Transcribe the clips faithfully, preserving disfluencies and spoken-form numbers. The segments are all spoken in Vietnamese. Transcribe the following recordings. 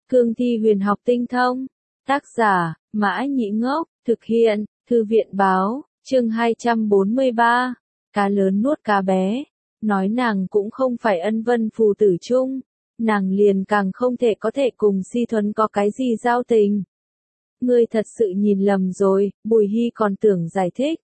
Cương thi huyền học tinh thông. Tác giả, Mã Nhĩ Ngốc, thực hiện, Thư viện báo, chương hai trăm bốn mươi ba. Cá lớn nuốt cá bé. Nói nàng cũng không phải ân vân phù tử chung, nàng liền càng không thể có thể cùng Si Thuấn có cái gì giao tình. Ngươi thật sự nhìn lầm rồi, Bùi Hy còn tưởng giải thích.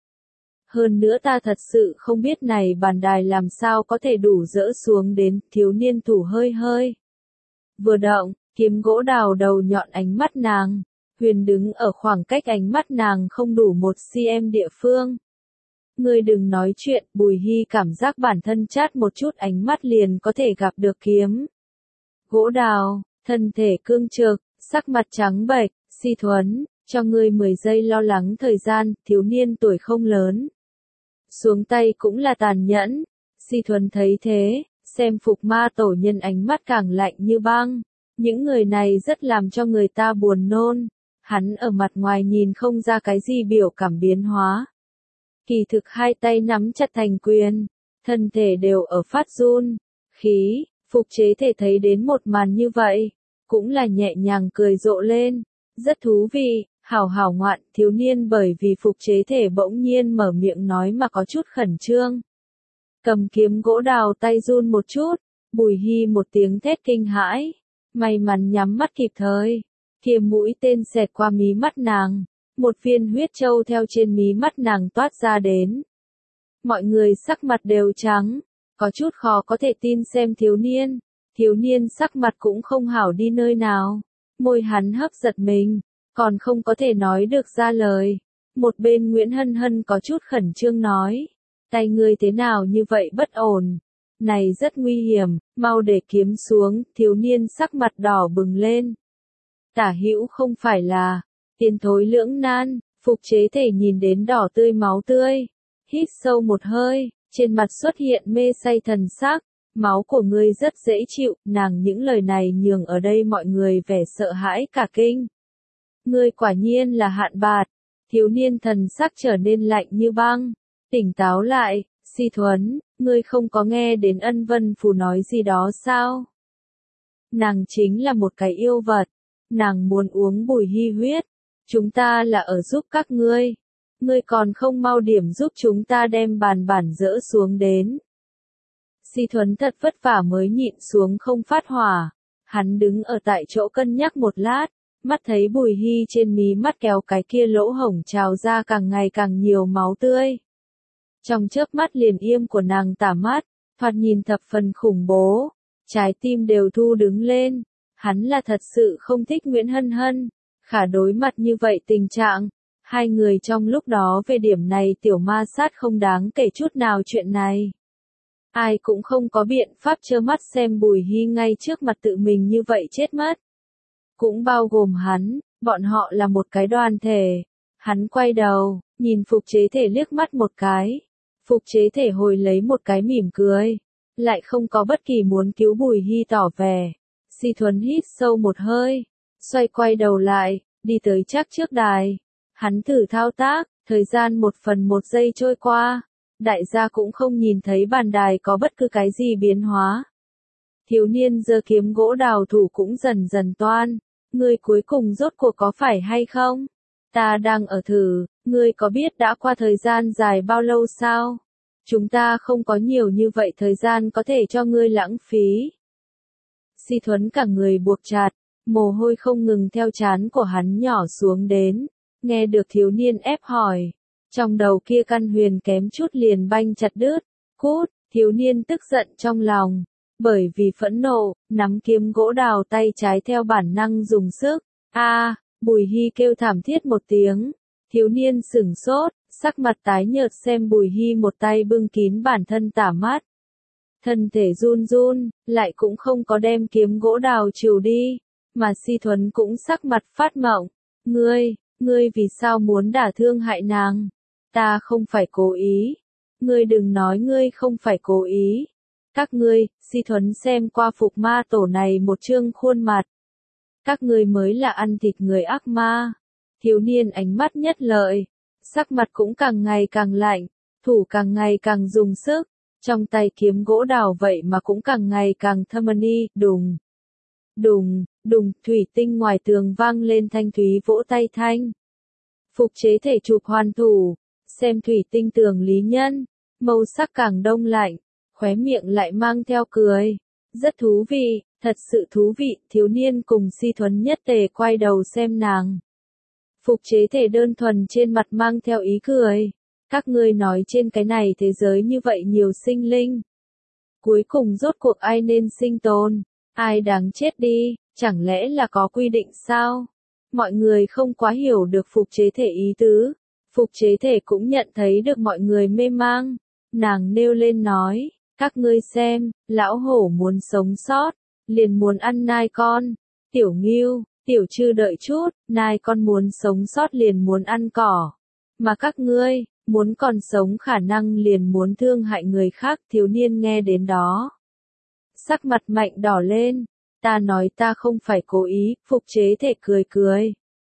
Hơn nữa ta thật sự không biết này bàn đài làm sao có thể đủ dỡ xuống đến, thiếu niên thủ hơi hơi. Vừa động, kiếm gỗ đào đầu nhọn ánh mắt nàng, huyền đứng ở khoảng cách ánh mắt nàng không đủ một cm địa phương. Ngươi đừng nói chuyện, Bùi Hy cảm giác bản thân chát một chút ánh mắt liền có thể gặp được kiếm. Gỗ đào, thân thể cương trực, sắc mặt trắng bệch, Si Thuấn, cho ngươi mười giây lo lắng thời gian, thiếu niên tuổi không lớn. Xuống tay cũng là tàn nhẫn. Si Thuấn thấy thế, xem Phục Ma tổ nhân ánh mắt càng lạnh như băng. Những người này rất làm cho người ta buồn nôn. Hắn ở mặt ngoài nhìn không ra cái gì biểu cảm biến hóa. Kỳ thực hai tay nắm chặt thành quyền, thân thể đều ở phát run. Khí, Phục Chế Thể thấy đến một màn như vậy, cũng là nhẹ nhàng cười rộ lên. Rất thú vị, hảo hảo ngoạn, thiếu niên bởi vì Phục Chế Thể bỗng nhiên mở miệng nói mà có chút khẩn trương. Cầm kiếm gỗ đào tay run một chút, Bùi Hy một tiếng thét kinh hãi, may mắn nhắm mắt kịp thời, kia mũi tên xẹt qua mí mắt nàng, một viên huyết châu theo trên mí mắt nàng toát ra đến. Mọi người sắc mặt đều trắng, có chút khó có thể tin xem thiếu niên, thiếu niên sắc mặt cũng không hảo đi nơi nào, môi hắn hấp giật mình, còn không có thể nói được ra lời. Một bên Nguyễn Hân Hân có chút khẩn trương nói, tay ngươi thế nào như vậy bất ổn, này rất nguy hiểm, mau để kiếm xuống, thiếu niên sắc mặt đỏ bừng lên. Tả hữu không phải là, tiến thối lưỡng nan, Phục Chế Thể nhìn đến đỏ tươi máu tươi, hít sâu một hơi, trên mặt xuất hiện mê say thần sắc, máu của ngươi rất dễ chịu, nàng những lời này nhường ở đây mọi người vẻ sợ hãi cả kinh. Ngươi quả nhiên là Hạn Bạt, thiếu niên thần sắc trở nên lạnh như băng, tỉnh táo lại, Si Thuấn, ngươi không có nghe đến ân vân phù nói gì đó sao? Nàng chính là một cái yêu vật, nàng muốn uống Bùi Hy huyết, chúng ta là ở giúp các ngươi, ngươi còn không mau điểm giúp chúng ta đem bàn bản dỡ xuống đến. Si Thuấn thật vất vả mới nhịn xuống không phát hỏa, hắn đứng ở tại chỗ cân nhắc một lát, mắt thấy Bùi Hy trên mí mắt kéo cái kia lỗ hổng trào ra càng ngày càng nhiều máu tươi. Trong chớp mắt liền im của nàng tả mắt, thoạt nhìn thập phần khủng bố, trái tim đều thu đứng lên, hắn là thật sự không thích Nguyễn Hân Hân, khả đối mặt như vậy tình trạng, hai người trong lúc đó về điểm này tiểu ma sát không đáng kể chút nào chuyện này. Ai cũng không có biện pháp trơ mắt xem Bùi Hy ngay trước mặt tự mình như vậy chết mất. Cũng bao gồm hắn, bọn họ là một cái đoàn thể. Hắn quay đầu, nhìn Phục Chế Thể liếc mắt một cái. Phục Chế Thể hồi lấy một cái mỉm cười, lại không có bất kỳ muốn cứu Bùi Hy tỏ vẻ. Si Thuấn hít sâu một hơi, xoay quay đầu lại, đi tới chắc trước đài. Hắn thử thao tác, thời gian một phần một giây trôi qua, đại gia cũng không nhìn thấy bàn đài có bất cứ cái gì biến hóa. Thiếu niên giơ kiếm gỗ đào thủ cũng dần dần toan, ngươi cuối cùng rốt cuộc có phải hay không? Ta đang ở thử, ngươi có biết đã qua thời gian dài bao lâu sao? Chúng ta không có nhiều như vậy thời gian có thể cho ngươi lãng phí. Si Thuấn cả người buộc chặt, mồ hôi không ngừng theo trán của hắn nhỏ xuống đến, nghe được thiếu niên ép hỏi. Trong đầu kia căn huyền kém chút liền banh chặt đứt, cút, thiếu niên tức giận trong lòng, bởi vì phẫn nộ, nắm kiếm gỗ đào tay trái theo bản năng dùng sức, a à, Bùi Hy kêu thảm thiết một tiếng, thiếu niên sửng sốt, sắc mặt tái nhợt xem Bùi Hy một tay bưng kín bản thân tả mắt. Thân thể run run, lại cũng không có đem kiếm gỗ đào trừ đi, mà Si Thuấn cũng sắc mặt phát mộng, ngươi, ngươi vì sao muốn đả thương hại nàng? Ta không phải cố ý. Ngươi đừng nói ngươi không phải cố ý. Các ngươi, Si Thuấn xem qua Phục Ma tổ này một trương khuôn mặt. Các ngươi mới là ăn thịt người ác ma. Thiếu niên ánh mắt nhất lợi, sắc mặt cũng càng ngày càng lạnh, thủ càng ngày càng dùng sức, trong tay kiếm gỗ đào vậy mà cũng càng ngày càng thâm ni, đùng. Đùng, đùng, thủy tinh ngoài tường vang lên thanh thúy vỗ tay thanh. Phục chế thể chụp hoàn thủ, xem thủy tinh tường Lý Nhân, màu sắc càng đông lạnh, khóe miệng lại mang theo cười. Rất thú vị, thật sự thú vị, thiếu niên cùng Si Thuấn nhất tề quay đầu xem nàng. Phục chế thể đơn thuần trên mặt mang theo ý cười. Các ngươi nói trên cái này thế giới như vậy nhiều sinh linh. Cuối cùng rốt cuộc ai nên sinh tồn, ai đáng chết đi, chẳng lẽ là có quy định sao? Mọi người không quá hiểu được phục chế thể ý tứ. Phục chế thể cũng nhận thấy được mọi người mê mang. Nàng nêu lên nói, các ngươi xem, lão hổ muốn sống sót, liền muốn ăn nai con. Tiểu Ngưu, Tiểu Trư đợi chút, nai con muốn sống sót liền muốn ăn cỏ. Mà các ngươi, muốn còn sống khả năng liền muốn thương hại người khác. Thiếu niên nghe đến đó, sắc mặt mạnh đỏ lên. Ta nói ta không phải cố ý, phục chế thể cười cười.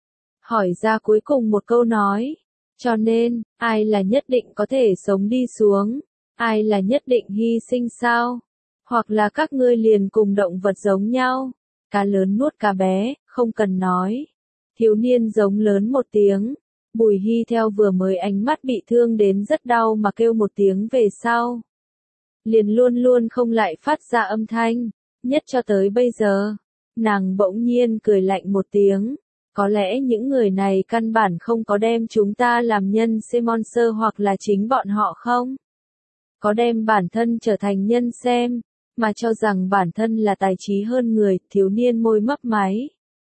Hỏi ra cuối cùng một câu nói. Cho nên, ai là nhất định có thể sống đi xuống? Ai là nhất định hy sinh sao? Hoặc là các ngươi liền cùng động vật giống nhau? Cá lớn nuốt cá bé, không cần nói. Thiếu niên giống lớn một tiếng. Bùi Hy theo vừa mới ánh mắt bị thương đến rất đau mà kêu một tiếng về sau. Liền luôn luôn không lại phát ra âm thanh. Nhất cho tới bây giờ, nàng bỗng nhiên cười lạnh một tiếng. Có lẽ những người này căn bản không có đem chúng ta làm nhân xem monster hoặc là chính bọn họ không? Có đem bản thân trở thành nhân xem, mà cho rằng bản thân là tài trí hơn người. Thiếu niên môi mấp máy.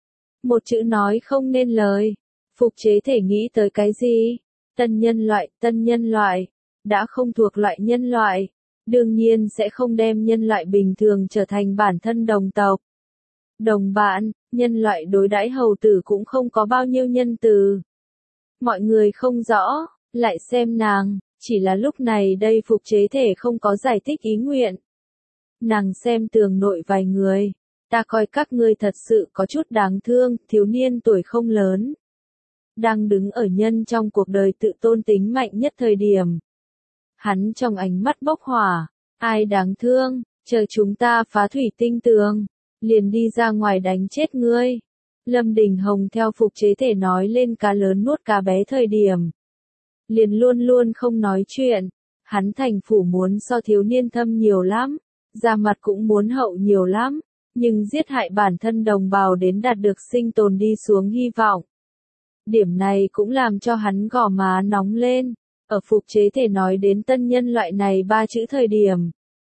Một chữ nói không nên lời. Phục chế thể nghĩ tới cái gì? Tân nhân loại, tân nhân loại, đã không thuộc loại nhân loại. Đương nhiên sẽ không đem nhân loại bình thường trở thành bản thân đồng tộc. Đồng bạn, nhân loại đối đãi hầu tử cũng không có bao nhiêu nhân từ. Mọi người không rõ, lại xem nàng, chỉ là lúc này đây phục chế thể không có giải thích ý nguyện. Nàng xem tường nội vài người, ta coi các ngươi thật sự có chút đáng thương, thiếu niên tuổi không lớn. Đang đứng ở nhân trong cuộc đời tự tôn tính mạnh nhất thời điểm. Hắn trong ánh mắt bốc hỏa, ai đáng thương, chờ chúng ta phá thủy tinh tường, liền đi ra ngoài đánh chết ngươi. Lâm Đình Hồng theo phục chế thể nói lên cá lớn nuốt cá bé thời điểm. Liền luôn luôn không nói chuyện, hắn thành phủ muốn so thiếu niên thâm nhiều lắm, ra mặt cũng muốn hậu nhiều lắm, nhưng giết hại bản thân đồng bào đến đạt được sinh tồn đi xuống hy vọng. Điểm này cũng làm cho hắn gò má nóng lên. Ở phục chế thể nói đến tân nhân loại này ba chữ thời điểm.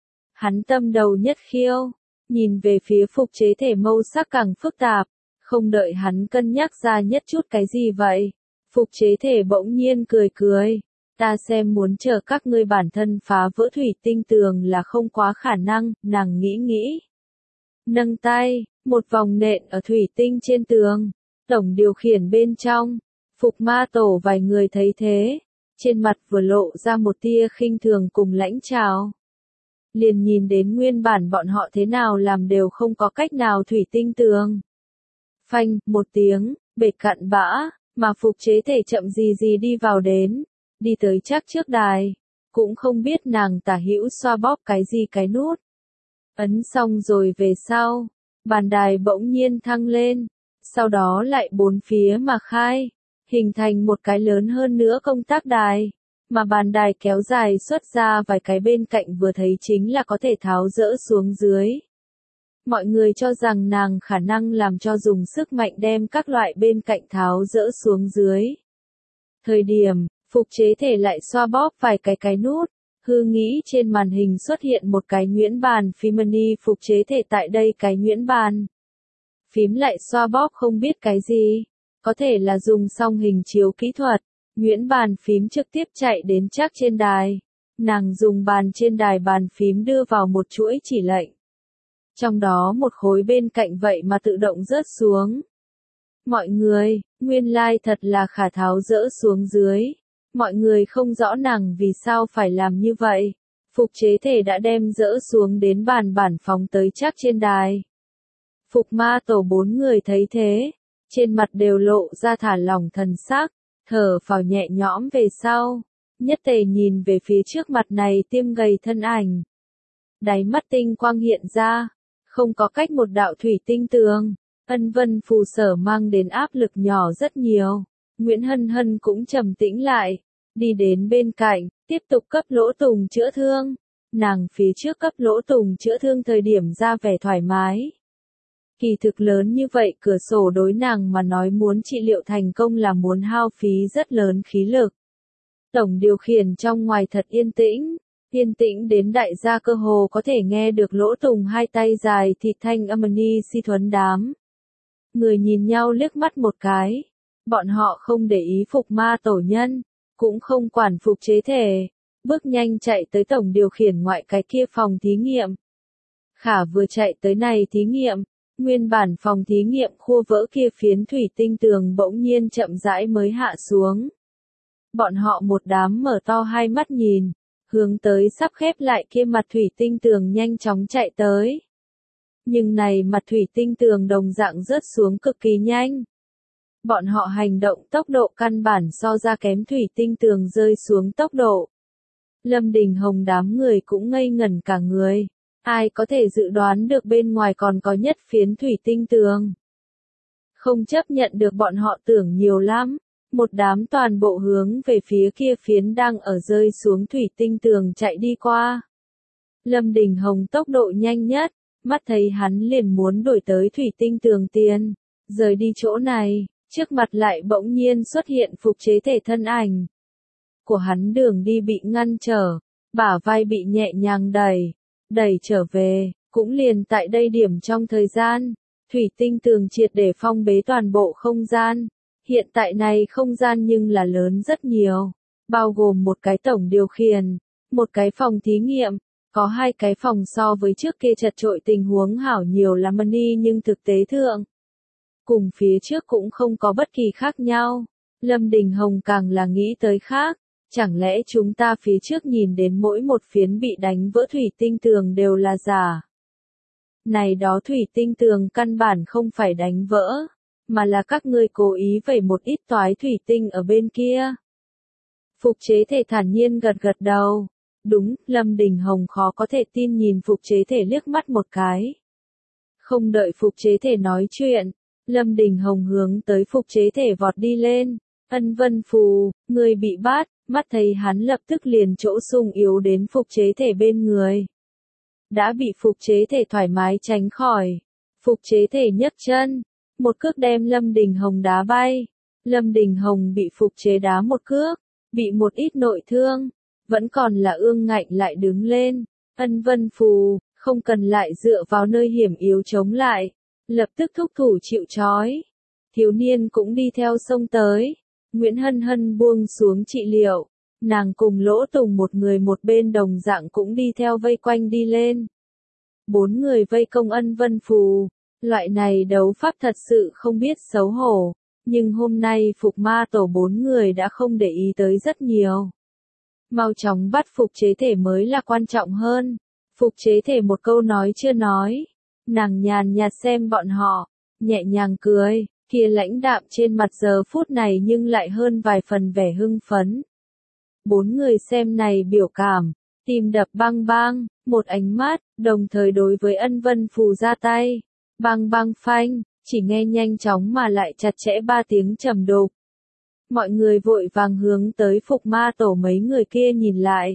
Hắn tâm đầu nhất khiêu, nhìn về phía phục chế thể mâu sắc càng phức tạp, không đợi hắn cân nhắc ra nhất chút cái gì vậy. Phục chế thể bỗng nhiên cười cười, ta xem muốn chờ các ngươi bản thân phá vỡ thủy tinh tường là không quá khả năng, nàng nghĩ nghĩ. Nâng tay, một vòng nện ở thủy tinh trên tường, tổng điều khiển bên trong, phục ma tổ vài người thấy thế. Trên mặt vừa lộ ra một tia khinh thường cùng lãnh trào. Liền nhìn đến nguyên bản bọn họ thế nào làm đều không có cách nào thủy tinh tường. Phanh, một tiếng, bệt cạn bã, mà phục chế thể chậm gì gì đi vào đến, đi tới chắc trước đài, cũng không biết nàng tả hữu xoa bóp cái gì cái nút. Ấn xong rồi về sau, bàn đài bỗng nhiên thăng lên, sau đó lại bốn phía mà khai. Hình thành một cái lớn hơn nữa công tác đài, mà bàn đài kéo dài xuất ra vài cái bên cạnh vừa thấy chính là có thể tháo dỡ xuống dưới. Mọi người cho rằng nàng khả năng làm cho dùng sức mạnh đem các loại bên cạnh tháo dỡ xuống dưới. Thời điểm, phục chế thể lại xoa bóp vài cái cái nút, hư nghĩ trên màn hình xuất hiện một cái nhuyễn bàn phím mini phục chế thể tại đây cái nhuyễn bàn. Phím lại xoa bóp không biết cái gì. Có thể là dùng xong hình chiếu kỹ thuật, nhuyễn bàn phím trực tiếp chạy đến chắc trên đài. Nàng dùng bàn trên đài bàn phím đưa vào một chuỗi chỉ lệnh. Trong đó một khối bên cạnh vậy mà tự động rớt xuống. Mọi người, nguyên lai like thật là khả tháo rỡ xuống dưới. Mọi người không rõ nàng vì sao phải làm như vậy. Phục chế thể đã đem rỡ xuống đến bàn bản phóng tới chắc trên đài. Phục ma tổ bốn người thấy thế. Trên mặt đều lộ ra thả lỏng thần sắc, thở phào nhẹ nhõm về sau, nhất tề nhìn về phía trước mặt này tiêm gầy thân ảnh. Đáy mắt tinh quang hiện ra, Không có cách một đạo thủy tinh tường, Ân Vân Phù Sở mang đến áp lực nhỏ rất nhiều. Nguyễn Hân Hân cũng trầm tĩnh lại, đi đến bên cạnh, tiếp tục cấp Lỗ Tùng chữa thương. Nàng phía trước cấp Lỗ Tùng chữa thương thời điểm ra vẻ thoải mái. Kỳ thực lớn như vậy cửa sổ đối nàng mà nói muốn trị liệu thành công là muốn hao phí rất lớn khí lực. Tổng điều khiển trong ngoài thật yên tĩnh, yên tĩnh đến đại gia cơ hồ có thể nghe được Lỗ Tùng hai tay dài thịt thanh âm ni si thuấn đám. Người nhìn nhau liếc mắt một cái, bọn họ không để ý Phục Ma tổ nhân, cũng không quản Phục Chế Thể, bước nhanh chạy tới tổng điều khiển ngoại cái kia phòng thí nghiệm. Khả vừa chạy tới này thí nghiệm, nguyên bản phòng thí nghiệm khua vỡ kia phiến thủy tinh tường bỗng nhiên chậm rãi mới hạ xuống. Bọn họ một đám mở to hai mắt nhìn, hướng tới sắp khép lại kia mặt thủy tinh tường nhanh chóng chạy tới. Nhưng này mặt thủy tinh tường đồng dạng rớt xuống cực kỳ nhanh. Bọn họ hành động tốc độ căn bản so ra kém thủy tinh tường rơi xuống tốc độ. Lâm Đình Hồng đám người cũng ngây ngẩn cả người. Ai có thể dự đoán được bên ngoài còn có nhất phiến thủy tinh tường. Không chấp nhận được bọn họ tưởng nhiều lắm. Một đám toàn bộ hướng về phía kia phiến đang ở rơi xuống thủy tinh tường chạy đi qua. Lâm Đình Hồng tốc độ nhanh nhất, mắt thấy hắn liền muốn đổi tới thủy tinh tường tiền, rời đi chỗ này, trước mặt lại bỗng nhiên xuất hiện Phục Chế Thể thân ảnh. Của hắn đường đi bị ngăn trở, bả vai bị nhẹ nhàng đẩy, đẩy trở về, cũng liền tại đây điểm trong thời gian, thủy tinh tường triệt để phong bế toàn bộ không gian. Hiện tại này không gian nhưng là lớn rất nhiều, bao gồm một cái tổng điều khiển, một cái phòng thí nghiệm, có hai cái phòng so với trước kia chật trội tình huống hảo nhiều lắm ni nhưng thực tế thượng. Cùng phía trước cũng không có bất kỳ khác nhau, Lâm Đình Hồng càng là nghĩ tới khác, chẳng lẽ chúng ta phía trước nhìn đến mỗi một phiến bị đánh vỡ thủy tinh tường đều là giả. Này đó thủy tinh tường căn bản không phải đánh vỡ, mà là các ngươi cố ý vẩy một ít toái thủy tinh ở bên kia. Phục Chế Thể thản nhiên gật gật đầu. Đúng, Lâm Đình Hồng khó có thể tin nhìn Phục Chế Thể liếc mắt một cái. Không đợi Phục Chế Thể nói chuyện, Lâm Đình Hồng hướng tới Phục Chế Thể vọt đi lên. Ân Vân Phù, người bị bắt, mắt thấy hắn lập tức liền chỗ sung yếu đến Phục Chế Thể bên người. Đã bị Phục Chế Thể thoải mái tránh khỏi. Phục Chế Thể nhấc chân, một cước đem Lâm Đình Hồng đá bay. Lâm Đình Hồng bị Phục Chế đá một cước, bị một ít nội thương, vẫn còn là ương ngạnh lại đứng lên. Ân Vân Phù, không cần lại dựa vào nơi hiểm yếu chống lại, lập tức thúc thủ chịu trói. Thiếu niên cũng đi theo sông tới. Nguyễn Hân Hân buông xuống trị liệu, nàng cùng Lỗ Tùng một người một bên đồng dạng cũng đi theo vây quanh đi lên. Bốn người vây công Ân Vân Phù, loại này đấu pháp thật sự không biết xấu hổ, nhưng hôm nay Phục Ma tổ bốn người đã không để ý tới rất nhiều. Mau chóng bắt Phục Chế Thể mới là quan trọng hơn. Phục Chế Thể một câu nói chưa nói, nàng nhàn nhạt xem bọn họ, nhẹ nhàng cười, kia lãnh đạm trên mặt giờ phút này nhưng lại hơn vài phần vẻ hưng phấn. Bốn người xem này biểu cảm, tim đập bang bang, một ánh mắt, đồng thời đối với Ân Vân Phù ra tay. Bang bang phanh, chỉ nghe nhanh chóng mà lại chặt chẽ ba tiếng trầm đục. Mọi người vội vàng hướng tới Phục Ma tổ mấy người kia nhìn lại.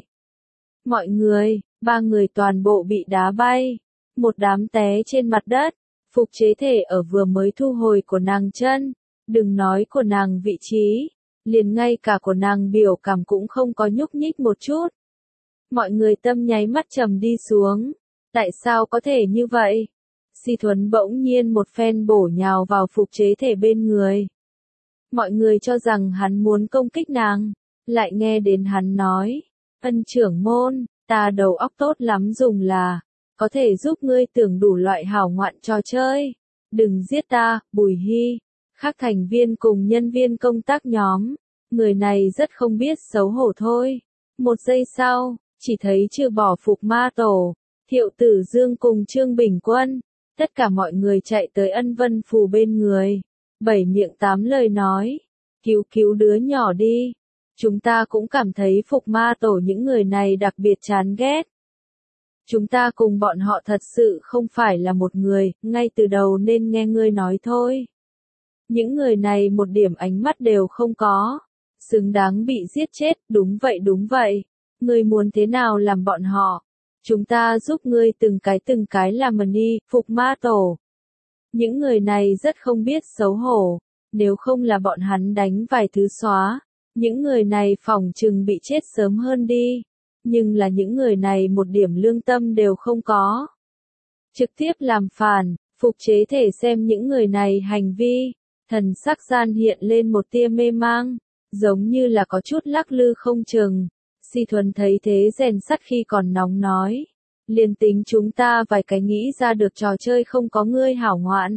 Mọi người, ba người toàn bộ bị đá bay, một đám té trên mặt đất. Phục Chế Thể ở vừa mới thu hồi của nàng chân, đừng nói của nàng vị trí, liền ngay cả của nàng biểu cảm cũng không có nhúc nhích một chút. Mọi người tâm nháy mắt trầm đi xuống, tại sao có thể như vậy? Si Thuấn bỗng nhiên một phen bổ nhào vào Phục Chế Thể bên người. Mọi người cho rằng hắn muốn công kích nàng, lại nghe đến hắn nói, Ân trưởng môn, ta đầu óc tốt lắm dùng là, có thể giúp ngươi tưởng đủ loại hảo ngoạn trò chơi. Đừng giết ta, Bùi Hy. Khác thành viên cùng nhân viên công tác nhóm, người này rất không biết xấu hổ thôi. Một giây sau, chỉ thấy trừ bỏ Phục Ma tổ, Thiệu Tử Dương cùng Trương Bình Quân, tất cả mọi người chạy tới Ân Vân Phù bên người, bảy miệng tám lời nói, cứu cứu đứa nhỏ đi. Chúng ta cũng cảm thấy Phục Ma tổ những người này đặc biệt chán ghét. Chúng ta cùng bọn họ thật sự không phải là một người, ngay từ đầu nên nghe ngươi nói thôi. Những người này một điểm ánh mắt đều không có, xứng đáng bị giết chết, đúng vậy đúng vậy. Ngươi muốn thế nào làm bọn họ? Chúng ta giúp ngươi từng cái từng cái làm mà đi, Phục Ma Tổ. Những người này rất không biết xấu hổ, nếu không là bọn hắn đánh vài thứ xóa, những người này phỏng chừng bị chết sớm hơn đi. Nhưng là những người này một điểm lương tâm đều không có. Trực tiếp làm phản, phục chế thể xem những người này hành vi, thần sắc gian hiện lên một tia mê mang, giống như là có chút lắc lư không chừng. Si Thuần thấy thế rèn sắt khi còn nóng nói, liền tính chúng ta vài cái nghĩ ra được trò chơi không có ngươi hảo ngoạn.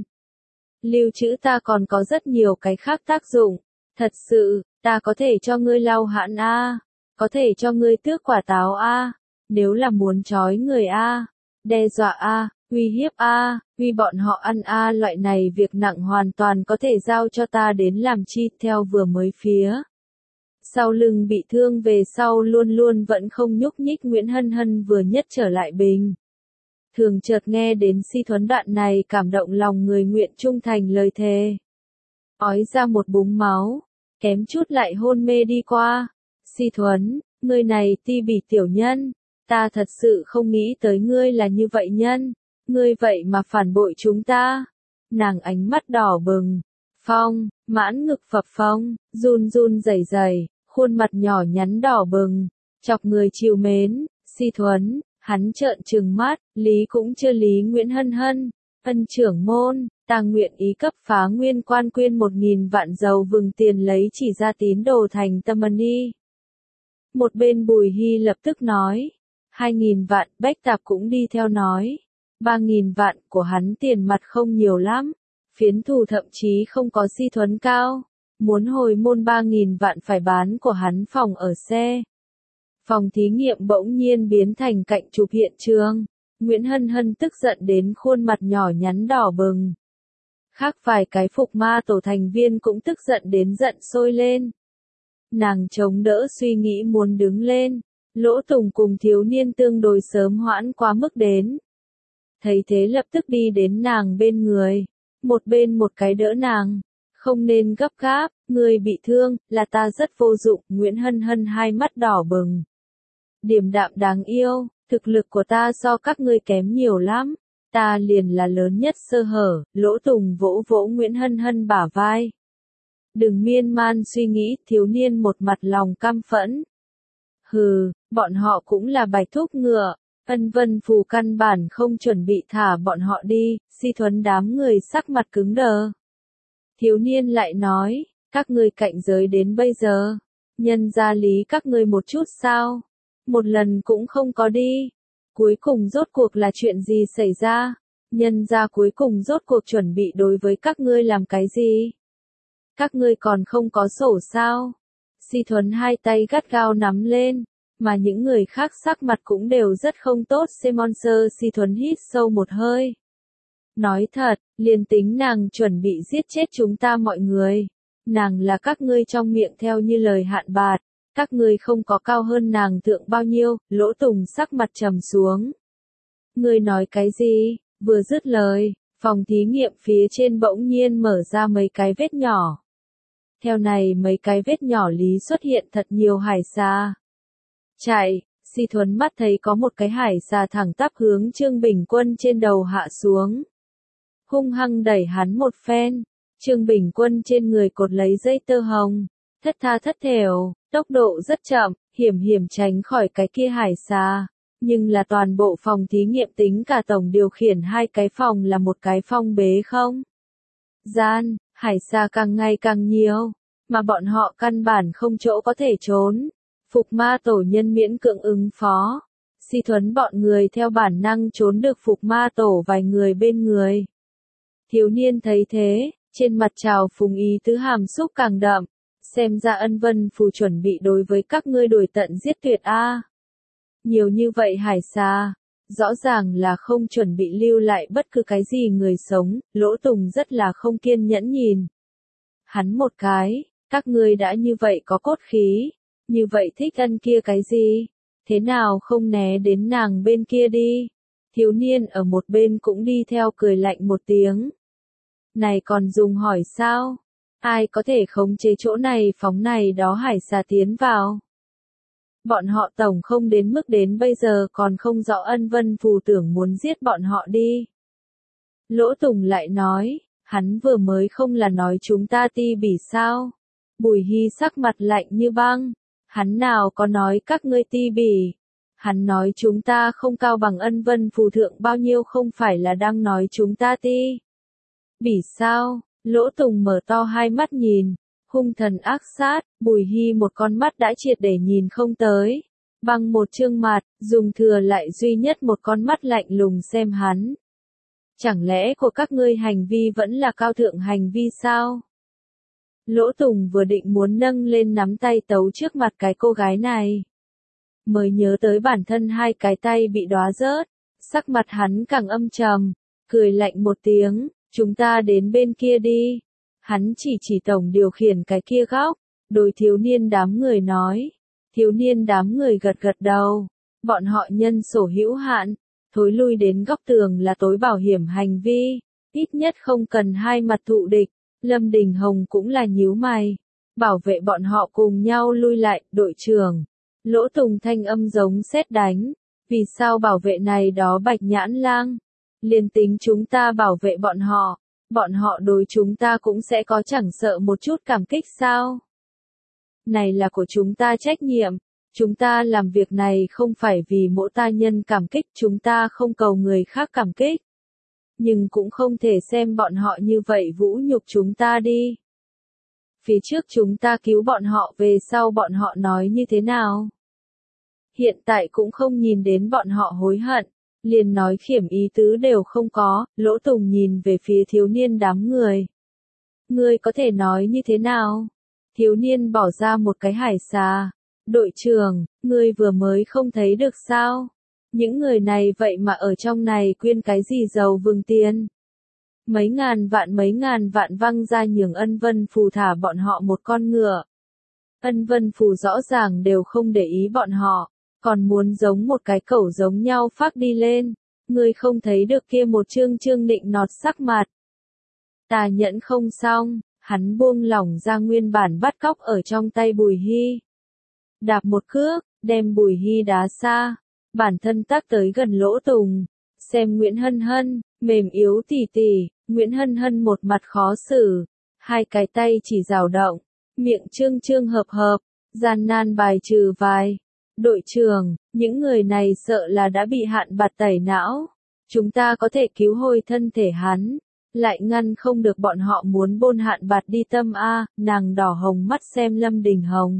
Lưu trữ ta còn có rất nhiều cái khác tác dụng, thật sự, ta có thể cho ngươi lau hãn a, có thể cho ngươi tước quả táo a, nếu là muốn trói người a, đe dọa a, uy hiếp a, uy bọn họ ăn a loại này việc nặng hoàn toàn có thể giao cho ta đến làm chi theo vừa mới phía. Sau lưng bị thương về sau luôn luôn vẫn không nhúc nhích Nguyễn Hân Hân vừa nhất trở lại bình. Thường chợt nghe đến Si Thuấn đoạn này cảm động lòng người nguyện trung thành lời thề. Ói ra một búng máu, kém chút lại hôn mê đi qua. Si Thuấn, ngươi này ti bỉ tiểu nhân, ta thật sự không nghĩ tới ngươi là như vậy nhân, ngươi vậy mà phản bội chúng ta. Nàng ánh mắt đỏ bừng, phong, mãn ngực phập phồng, run run rẩy rẩy, khuôn mặt nhỏ nhắn đỏ bừng, chọc người chiều mến. Si Thuấn, hắn trợn trừng mắt, lý cũng chưa lý Nguyễn Hân Hân, ân trưởng môn, ta nguyện ý cấp phá nguyên quan quyên một nghìn vạn dầu vừng tiền lấy chỉ ra tín đồ thành tâm ni. Một bên Bùi Hy lập tức nói, hai nghìn vạn, Bách Tạp cũng đi theo nói, ba nghìn vạn của hắn tiền mặt không nhiều lắm, phiến thù thậm chí không có Si Thuấn cao, muốn hồi môn ba nghìn vạn phải bán của hắn phòng ở xe. Phòng thí nghiệm bỗng nhiên biến thành cạnh chụp hiện trường, Nguyễn Hân Hân tức giận đến khuôn mặt nhỏ nhắn đỏ bừng. Khác vài cái Phục Ma Tổ thành viên cũng tức giận đến giận sôi lên. Nàng chống đỡ suy nghĩ muốn đứng lên, Lỗ Tùng cùng thiếu niên tương đối sớm hoãn quá mức đến. Thấy thế lập tức đi đến nàng bên người, một bên một cái đỡ nàng, không nên gấp gáp, người bị thương, là ta rất vô dụng, Nguyễn Hân Hân hai mắt đỏ bừng. Điềm đạm đáng yêu, thực lực của ta so các ngươi kém nhiều lắm, ta liền là lớn nhất sơ hở, Lỗ Tùng vỗ vỗ Nguyễn Hân Hân bả vai. Đừng miên man suy nghĩ, thiếu niên một mặt lòng căm phẫn. Hừ, bọn họ cũng là bạch thúc ngựa, Ân Vân Phù căn bản không chuẩn bị thả bọn họ đi. Si Thuấn đám người sắc mặt cứng đờ. Thiếu niên lại nói, các ngươi cạnh giới đến bây giờ, nhân ra lý các ngươi một chút sao, một lần cũng không có đi. Cuối cùng rốt cuộc là chuyện gì xảy ra, nhân ra cuối cùng rốt cuộc chuẩn bị đối với các ngươi làm cái gì. Các ngươi còn không có sổ sao? Si Thuấn hai tay gắt gao nắm lên, mà những người khác sắc mặt cũng đều rất không tốt. Semonser Si Thuấn hít sâu một hơi. Nói thật, liền tính nàng chuẩn bị giết chết chúng ta mọi người, nàng là các ngươi trong miệng theo như lời hạn bạt, các ngươi không có cao hơn nàng thượng bao nhiêu. Lỗ Tùng sắc mặt trầm xuống. Ngươi nói cái gì? Vừa dứt lời, phòng thí nghiệm phía trên bỗng nhiên mở ra mấy cái vết nhỏ. Theo này mấy cái vết nhỏ lý xuất hiện thật nhiều hải xà. Chạy, Si Thuấn mắt thấy có một cái hải xà thẳng tắp hướng Trương Bình Quân trên đầu hạ xuống. Hung hăng đẩy hắn một phen, Trương Bình Quân trên người cột lấy dây tơ hồng, thất tha thất thểu, tốc độ rất chậm, hiểm hiểm tránh khỏi cái kia hải xà. Nhưng là toàn bộ phòng thí nghiệm tính cả tổng điều khiển hai cái phòng là một cái phong bế không gian, hải xà càng ngày càng nhiều, mà bọn họ căn bản không chỗ có thể trốn. Phục Ma Tổ nhân miễn cưỡng ứng phó. Si Thuấn bọn người theo bản năng trốn được Phục Ma Tổ vài người bên người. Thiếu niên thấy thế, trên mặt trào phúng ý tứ hàm xúc càng đậm. Xem ra Ân Vân Phù chuẩn bị đối với các ngươi đuổi tận giết tuyệt a. Nhiều như vậy hải xà, rõ ràng là không chuẩn bị lưu lại bất cứ cái gì người sống. Lỗ Tùng rất là không kiên nhẫn nhìn hắn một cái, các ngươi đã như vậy có cốt khí, như vậy thích Ân kia cái gì? thế nào không né đến nàng bên kia đi. Thiếu niên ở một bên cũng đi theo cười lạnh một tiếng. Này còn dùng hỏi sao? Ai có thể khống chế chỗ này phóng này đó hải xà tiến vào? Bọn họ tổng không đến mức đến bây giờ còn không rõ Ân Vân Phù tưởng muốn giết bọn họ đi. Lỗ Tùng lại nói, hắn vừa mới không là nói chúng ta ti bỉ sao? Bùi Hy sắc mặt lạnh như băng, hắn nào có nói các ngươi ti bỉ. Hắn nói chúng ta không cao bằng Ân Vân Phù thượng bao nhiêu không phải là đang nói chúng ta ti bỉ sao? Lỗ Tùng mở to hai mắt nhìn, hung thần ác sát, Bùi Hy một con mắt đã triệt để nhìn không tới. Bằng một trương mặt, dùng thừa lại duy nhất một con mắt lạnh lùng xem hắn. Chẳng lẽ của các ngươi hành vi vẫn là cao thượng hành vi sao? Lỗ Tùng vừa định muốn nâng lên nắm tay tấu trước mặt cái cô gái này. Mới nhớ tới bản thân hai cái tay bị đóa rớt, sắc mặt hắn càng âm trầm, cười lạnh một tiếng, chúng ta đến bên kia đi. Hắn chỉ chỉ tổng điều khiển cái kia góc, đối thiếu niên đám người nói. Thiếu niên đám người gật gật đầu, bọn họ nhân sổ hữu hạn, thối lui đến góc tường là tối bảo hiểm hành vi, ít nhất không cần hai mặt thụ địch. Lâm Đình Hồng cũng là nhíu mày, bảo vệ bọn họ cùng nhau lui lại, đội trưởng. Lỗ Tùng thanh âm giống sét đánh, vì sao bảo vệ này đó Bạch Nhãn Lang? Liên tính chúng ta bảo vệ bọn họ, bọn họ đối chúng ta cũng sẽ có chẳng sợ một chút cảm kích sao? Này là của chúng ta trách nhiệm, chúng ta làm việc này không phải vì mỗi ta nhân cảm kích, chúng ta không cầu người khác cảm kích. Nhưng cũng không thể xem bọn họ như vậy vũ nhục chúng ta đi. Phía trước chúng ta cứu bọn họ, về sau bọn họ nói như thế nào? Hiện tại cũng không nhìn đến bọn họ hối hận, liền nói khiểm ý tứ đều không có. Lỗ Tùng nhìn về phía thiếu niên đám người. Ngươi có thể nói như thế nào? Thiếu niên bỏ ra một cái hải xà. Đội trưởng, ngươi vừa mới không thấy được sao? Những người này vậy mà ở trong này quyên cái gì giàu vương tiền. Mấy ngàn vạn mấy ngàn vạn văng ra nhường Ân Vân Phù thả bọn họ một con ngựa. Ân Vân Phù rõ ràng đều không để ý bọn họ, còn muốn giống một cái cẩu giống nhau phác đi lên. Ngươi không thấy được kia một trương trương nịnh nọt sắc mặt. Tà nhẫn không xong, hắn buông lỏng ra nguyên bản bắt cóc ở trong tay Bùi Hy. Đạp một cước, đem Bùi Hy đá xa. Bản thân tác tới gần Lỗ Tùng, xem Nguyễn Hân Hân, mềm yếu tỉ tỉ, Nguyễn Hân Hân một mặt khó xử, hai cái tay chỉ dao động, miệng trương trương hợp hợp, gian nan bài trừ vài. Đội trưởng, những người này sợ là đã bị hạn bạt tẩy não, chúng ta có thể cứu hồi thân thể hắn, lại ngăn không được bọn họ muốn bôn hạn bạt đi tâm a. Nàng đỏ hồng mắt xem Lâm Đình Hồng,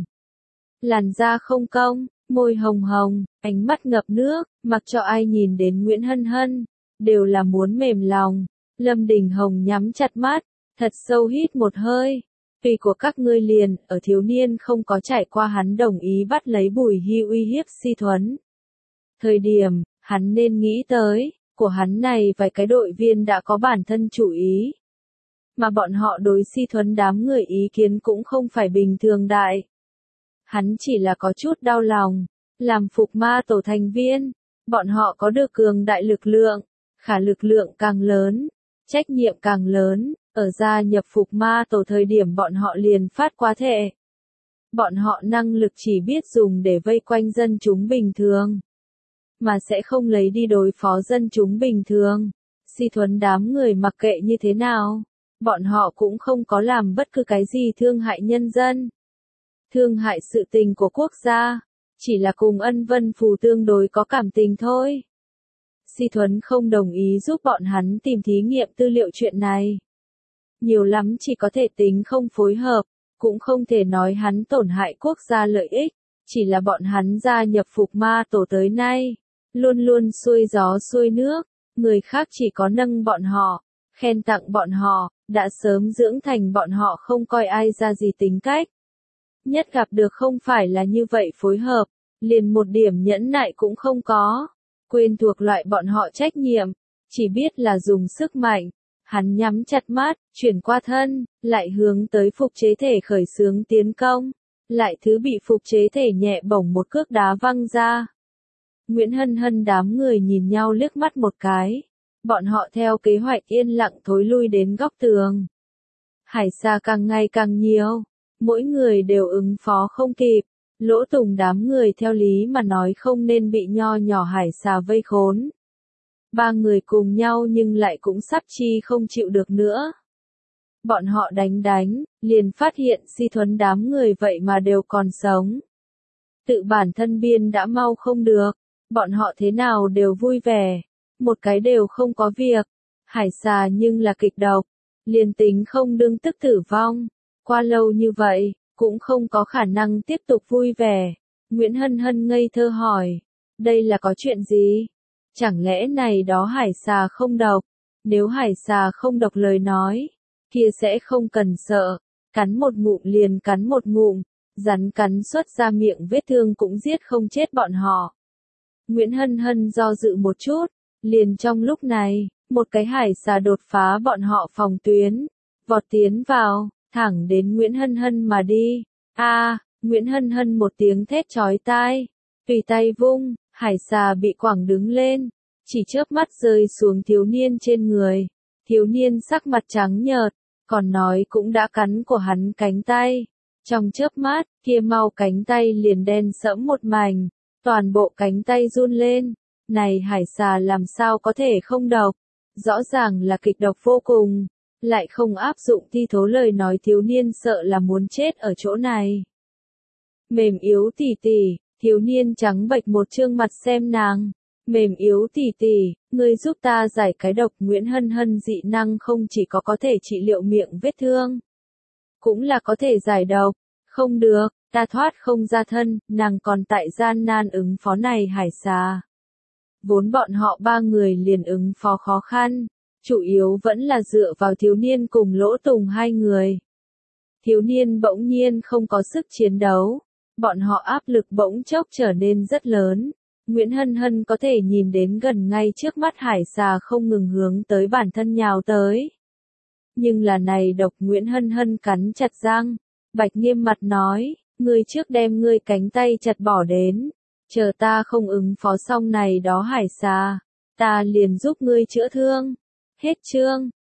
làn da không cong, môi hồng hồng, ánh mắt ngập nước, mặc cho ai nhìn đến Nguyễn Hân Hân, đều là muốn mềm lòng. Lâm Đình Hồng nhắm chặt mắt, thật sâu hít một hơi. Tùy của các ngươi liền, ở thiếu niên không có trải qua hắn đồng ý bắt lấy Bùi Hy uy hiếp Si Thuấn. Thời điểm, hắn nên nghĩ tới, của hắn này vài cái đội viên đã có bản thân chủ ý. Mà bọn họ đối Si Thuấn đám người ý kiến cũng không phải bình thường đại. Hắn chỉ là có chút đau lòng, làm phục ma tổ thành viên, bọn họ có được cường đại lực lượng, khả lực lượng càng lớn, trách nhiệm càng lớn, ở gia nhập phục ma tổ thời điểm bọn họ liền phát quá thệ. Bọn họ năng lực chỉ biết dùng để vây quanh dân chúng bình thường, mà sẽ không lấy đi đối phó dân chúng bình thường. Si Thuấn đám người mặc kệ như thế nào, bọn họ cũng không có làm bất cứ cái gì thương hại nhân dân, thương hại sự tình của quốc gia, chỉ là cùng Ân Vân Phù tương đối có cảm tình thôi. Si Thuấn không đồng ý giúp bọn hắn tìm thí nghiệm tư liệu chuyện này. Nhiều lắm chỉ có thể tính không phối hợp, cũng không thể nói hắn tổn hại quốc gia lợi ích, chỉ là bọn hắn gia nhập phục ma tổ tới nay, luôn luôn xuôi gió xuôi nước, người khác chỉ có nâng bọn họ, khen tặng bọn họ, đã sớm dưỡng thành bọn họ không coi ai ra gì tính cách. Nhất gặp được không phải là như vậy phối hợp, liền một điểm nhẫn nại cũng không có, quên thuộc loại bọn họ trách nhiệm, chỉ biết là dùng sức mạnh. Hắn nhắm chặt mắt, chuyển qua thân, lại hướng tới phục chế thể khởi xướng tiến công, lại thứ bị phục chế thể nhẹ bổng một cước đá văng ra. Nguyễn Hân Hân đám người nhìn nhau liếc mắt một cái. Bọn họ theo kế hoạch yên lặng thối lui đến góc tường. Hải xà càng ngày càng nhiều, mỗi người đều ứng phó không kịp. Lỗ Tùng đám người theo lý mà nói không nên bị nho nhỏ hải xà vây khốn. Ba người cùng nhau nhưng lại cũng sắp chi không chịu được nữa. Bọn họ đánh đánh, liền phát hiện Si Thuấn đám người vậy mà đều còn sống. Tự bản thân biên đã mau không được, bọn họ thế nào đều vui vẻ, một cái đều không có việc. Hải xà nhưng là kịch độc, liền tính không đương tức tử vong, qua lâu như vậy, cũng không có khả năng tiếp tục vui vẻ. Nguyễn Hân Hân ngây thơ hỏi, đây là có chuyện gì? Chẳng lẽ này đó hải xà không độc? Nếu hải xà không độc lời nói, kia sẽ không cần sợ, cắn một ngụm liền cắn một ngụm, rắn cắn xuất ra miệng vết thương cũng giết không chết bọn họ. Nguyễn Hân Hân do dự một chút, liền trong lúc này, một cái hải xà đột phá bọn họ phòng tuyến, vọt tiến vào, thẳng đến Nguyễn Hân Hân mà đi. A, Nguyễn Hân Hân một tiếng thét chói tai, tùy tay vung, hải xà bị quẳng đứng lên, chỉ chớp mắt rơi xuống thiếu niên trên người. Thiếu niên sắc mặt trắng nhợt, còn nói cũng đã cắn của hắn cánh tay. Trong chớp mắt, kia mau cánh tay liền đen sẫm một mảnh, toàn bộ cánh tay run lên. Này hải xà làm sao có thể không độc? Rõ ràng là kịch độc vô cùng, lại không áp dụng thi thố lời nói, thiếu niên sợ là muốn chết ở chỗ này. Mềm yếu tỉ tỉ, thiếu niên trắng bệch một trương mặt xem nàng. Mềm yếu tỉ tỉ, ngươi giúp ta giải cái độc. Nguyễn Hân Hân dị năng không chỉ có có thể trị liệu miệng vết thương, cũng là có thể giải độc. Không được, ta thoát không ra thân, nàng còn tại gian nan ứng phó này hải xà. Vốn bọn họ ba người liền ứng phó khó khăn, chủ yếu vẫn là dựa vào thiếu niên cùng Lỗ Tùng hai người. Thiếu niên bỗng nhiên không có sức chiến đấu, bọn họ áp lực bỗng chốc trở nên rất lớn. Nguyễn Hân Hân có thể nhìn đến gần ngay trước mắt hải xà không ngừng hướng tới bản thân nhào tới. Nhưng là này độc. Nguyễn Hân Hân cắn chặt răng, Bạch nghiêm mặt nói, ngươi trước đem ngươi cánh tay chặt bỏ đến, chờ ta không ứng phó xong này đó hải xà, ta liền giúp ngươi chữa thương. Hết chương.